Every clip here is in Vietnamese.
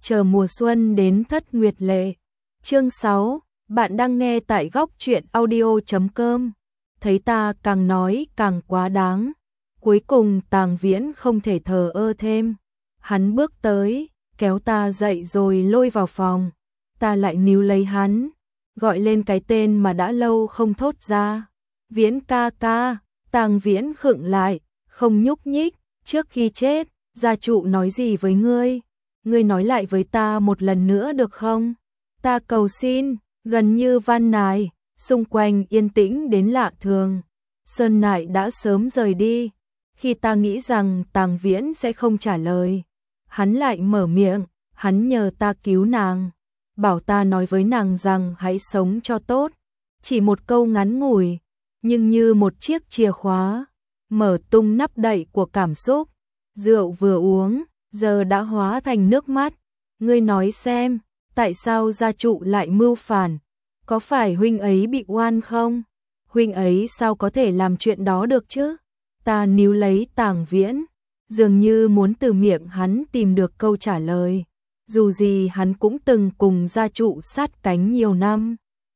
chờ mùa xuân đến thất nguyệt lệ. Chương 6, bạn đang nghe tại góc truyện audio.com. Thấy ta càng nói càng quá đáng. Cuối cùng Tàng Viễn không thể thờ ơ thêm. Hắn bước tới, kéo ta dậy rồi lôi vào phòng. Ta lại níu lấy hắn, gọi lên cái tên mà đã lâu không thốt ra. Viễn ca ca. Tàng Viễn khựng lại, không nhúc nhích. Trước khi chết, gia trụ nói gì với ngươi? Ngươi nói lại với ta một lần nữa được không? Ta cầu xin, gần như van nài. Xung quanh yên tĩnh đến lạ thường. Sơn Nại đã sớm rời đi. Khi ta nghĩ rằng Tàng Viễn sẽ không trả lời, hắn lại mở miệng. Hắn nhờ ta cứu nàng, bảo ta nói với nàng rằng hãy sống cho tốt. Chỉ một câu ngắn ngủi, nhưng như một chiếc chìa khóa, mở tung nắp đậy của cảm xúc. Rượu vừa uống, giờ đã hóa thành nước mắt. Ngươi nói xem, tại sao gia trụ lại mưu phản? Có phải huynh ấy bị oan không? Huynh ấy sao có thể làm chuyện đó được chứ? Ta níu lấy Tàng Viễn, dường như muốn từ miệng hắn tìm được câu trả lời. Dù gì hắn cũng từng cùng gia trụ sát cánh nhiều năm.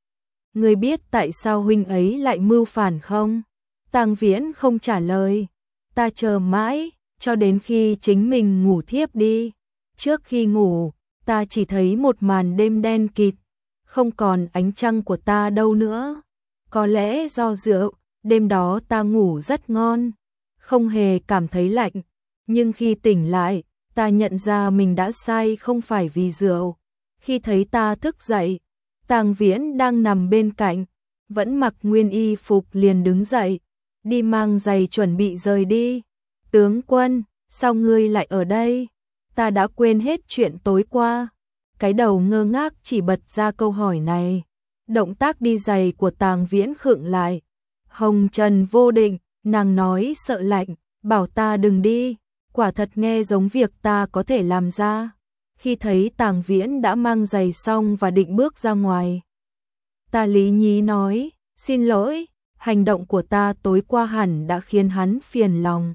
Ngươi biết tại sao huynh ấy lại mưu phản không? Tàng Viễn không trả lời. Ta chờ mãi, cho đến khi chính mình ngủ thiếp đi. Trước khi ngủ, ta chỉ thấy một màn đêm đen kịt, không còn ánh trăng của ta đâu nữa. Có lẽ do rượu, đêm đó ta ngủ rất ngon, không hề cảm thấy lạnh. Nhưng khi tỉnh lại, ta nhận ra mình đã say không phải vì rượu. Khi thấy ta thức dậy, Tàng Viễn đang nằm bên cạnh, vẫn mặc nguyên y phục liền đứng dậy, đi mang giày chuẩn bị rời đi. Tướng quân, sao ngươi lại ở đây? Ta đã quên hết chuyện tối qua. Cái đầu ngơ ngác chỉ bật ra câu hỏi này. Động tác đi giày của Tàng Viễn khựng lại. Hồng trần vô định, nàng nói sợ lạnh, bảo ta đừng đi. Quả thật nghe giống việc ta có thể làm ra. Khi thấy Tàng Viễn đã mang giày xong và định bước ra ngoài, ta lý nhí nói, xin lỗi, hành động của ta tối qua hẳn đã khiến hắn phiền lòng.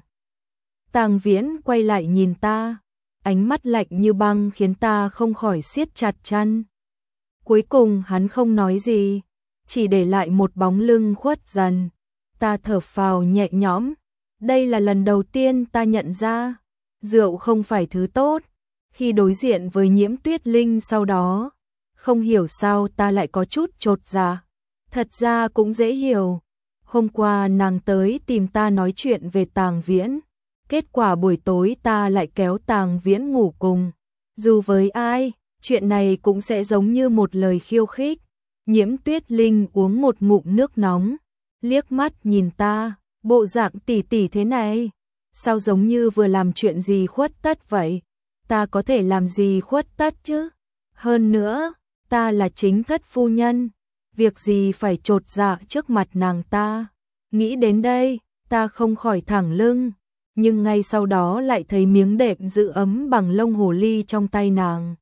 Tàng Viễn quay lại nhìn ta, ánh mắt lạnh như băng khiến ta không khỏi siết chặt chân. Cuối cùng hắn không nói gì, chỉ để lại một bóng lưng khuất dần. Ta thở phào nhẹ nhõm. Đây là lần đầu tiên ta nhận ra rượu không phải thứ tốt. Khi đối diện với Nhiễm Tuyết Linh sau đó, không hiểu sao ta lại có chút chột dạ. Thật ra cũng dễ hiểu. Hôm qua nàng tới tìm ta nói chuyện về Tàng Viễn. Kết quả buổi tối ta lại kéo Tàng Viễn ngủ cùng. Dù với ai, chuyện này cũng sẽ giống như một lời khiêu khích. Nhiễm Tuyết Linh uống một ngụm nước nóng, liếc mắt nhìn ta, bộ dạng tỉ tỉ thế này, sao giống như vừa làm chuyện gì khuất tất vậy? Ta có thể làm gì khuất tất chứ? Hơn nữa, ta là chính thất phu nhân, việc gì phải chột dạ trước mặt nàng ta? Nghĩ đến đây, ta không khỏi thẳng lưng, nhưng ngay sau đó lại thấy miếng đệm giữ ấm bằng lông hồ ly trong tay nàng.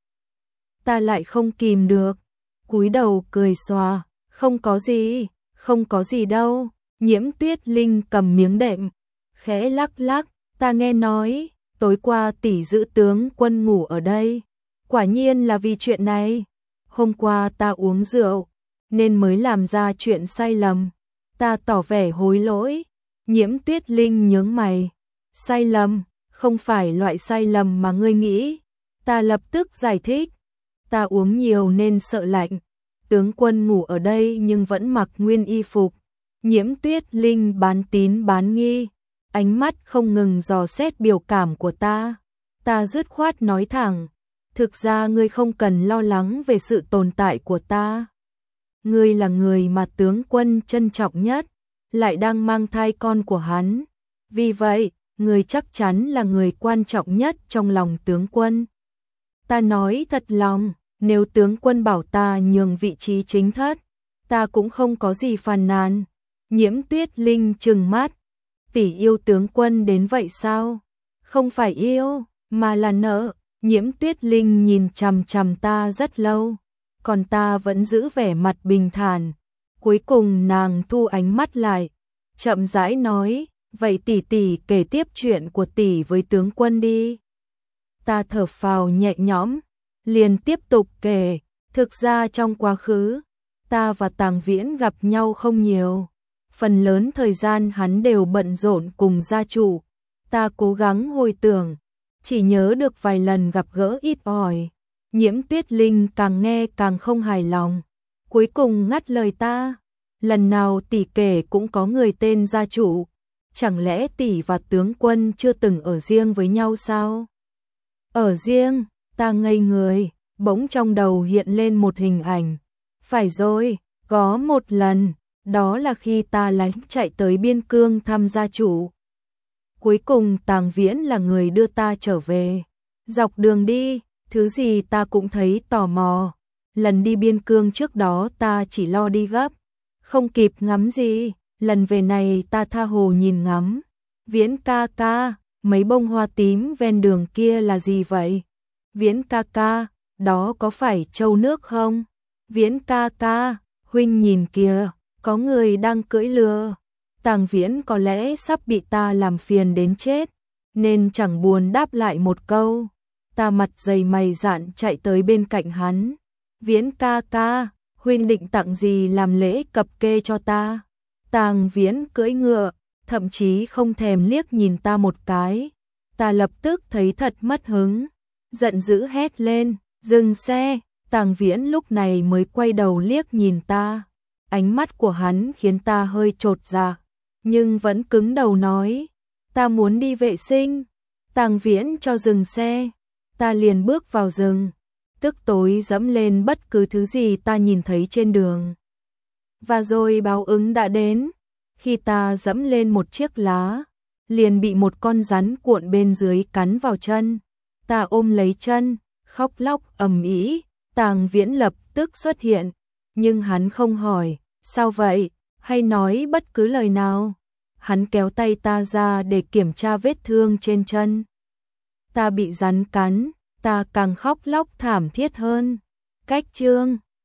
Ta lại không kìm được, cúi đầu cười xòa, không có gì đâu. Nhiễm Tuyết Linh cầm miếng đệm, khẽ lắc lắc, ta nghe nói, tối qua tỷ giữ tướng quân ngủ ở đây. Quả nhiên là vì chuyện này. Hôm qua ta uống rượu, nên mới làm ra chuyện sai lầm. Ta tỏ vẻ hối lỗi. Nhiễm Tuyết Linh nhướng mày. Sai lầm, không phải loại sai lầm mà ngươi nghĩ. Ta lập tức giải thích. Ta uống nhiều nên sợ lạnh. Tướng quân ngủ ở đây nhưng vẫn mặc nguyên y phục. Nhiễm Tuyết Linh bán tín bán nghi, ánh mắt không ngừng dò xét biểu cảm của ta. Ta dứt khoát nói thẳng, thực ra ngươi không cần lo lắng về sự tồn tại của ta. Ngươi là người mà tướng quân trân trọng nhất, lại đang mang thai con của hắn. Vì vậy, ngươi chắc chắn là người quan trọng nhất trong lòng tướng quân. Ta nói thật lòng, nếu tướng quân bảo ta nhường vị trí chính thất, ta cũng không có gì phàn nàn. Nhiễm Tuyết Linh trừng mắt, tỷ yêu tướng quân đến vậy sao? Không phải yêu, mà là nợ. Nhiễm Tuyết Linh nhìn chằm chằm ta rất lâu, còn ta vẫn giữ vẻ mặt bình thản. Cuối cùng nàng thu ánh mắt lại, chậm rãi nói, vậy tỷ tỷ kể tiếp chuyện của tỷ với tướng quân đi. Ta thở phào nhẹ nhõm, liền tiếp tục kể, thực ra trong quá khứ, ta và Tàng Viễn gặp nhau không nhiều. Phần lớn thời gian hắn đều bận rộn cùng gia chủ. Ta cố gắng hồi tưởng, chỉ nhớ được vài lần gặp gỡ ít ỏi. Nhiễm Tuyết Linh càng nghe càng không hài lòng. Cuối cùng ngắt lời ta, lần nào tỷ kể cũng có người tên gia chủ. Chẳng lẽ tỷ và tướng quân chưa từng ở riêng với nhau sao? Ở riêng, ta ngây người, bỗng trong đầu hiện lên một hình ảnh. Phải rồi, có một lần, đó là khi ta lánh chạy tới biên cương thăm gia chủ. Cuối cùng Tàng Viễn là người đưa ta trở về. Dọc đường đi, thứ gì ta cũng thấy tò mò. Lần đi biên cương trước đó ta chỉ lo đi gấp, không kịp ngắm gì. Lần về này ta tha hồ nhìn ngắm. Viễn ca ca, mấy bông hoa tím ven đường kia là gì vậy? Viễn ca ca, đó có phải trâu nước không? Viễn ca ca, huynh nhìn kìa, có người đang cưỡi lừa. Tàng Viễn có lẽ sắp bị ta làm phiền đến chết, nên chẳng buồn đáp lại một câu. Ta mặt dày mày dạn chạy tới bên cạnh hắn. Viễn ca ca, huynh định tặng gì làm lễ cập kê cho ta? Tàng Viễn cưỡi ngựa, thậm chí không thèm liếc nhìn ta một cái. Ta lập tức thấy thật mất hứng, giận dữ hét lên, dừng xe. Tàng Viễn lúc này mới quay đầu liếc nhìn ta. Ánh mắt của hắn khiến ta hơi chột dạ, nhưng vẫn cứng đầu nói, ta muốn đi vệ sinh. Tàng Viễn cho dừng xe, ta liền bước vào rừng, tức tối dẫm lên bất cứ thứ gì ta nhìn thấy trên đường. Và rồi báo ứng đã đến, khi ta dẫm lên một chiếc lá, liền bị một con rắn cuộn bên dưới cắn vào chân. Ta ôm lấy chân, khóc lóc ầm ĩ. Tàng Viễn lập tức xuất hiện, nhưng hắn không hỏi, sao vậy, hay nói bất cứ lời nào. Hắn kéo tay ta ra để kiểm tra vết thương trên chân. Ta bị rắn cắn, ta càng khóc lóc thảm thiết hơn. Cách chương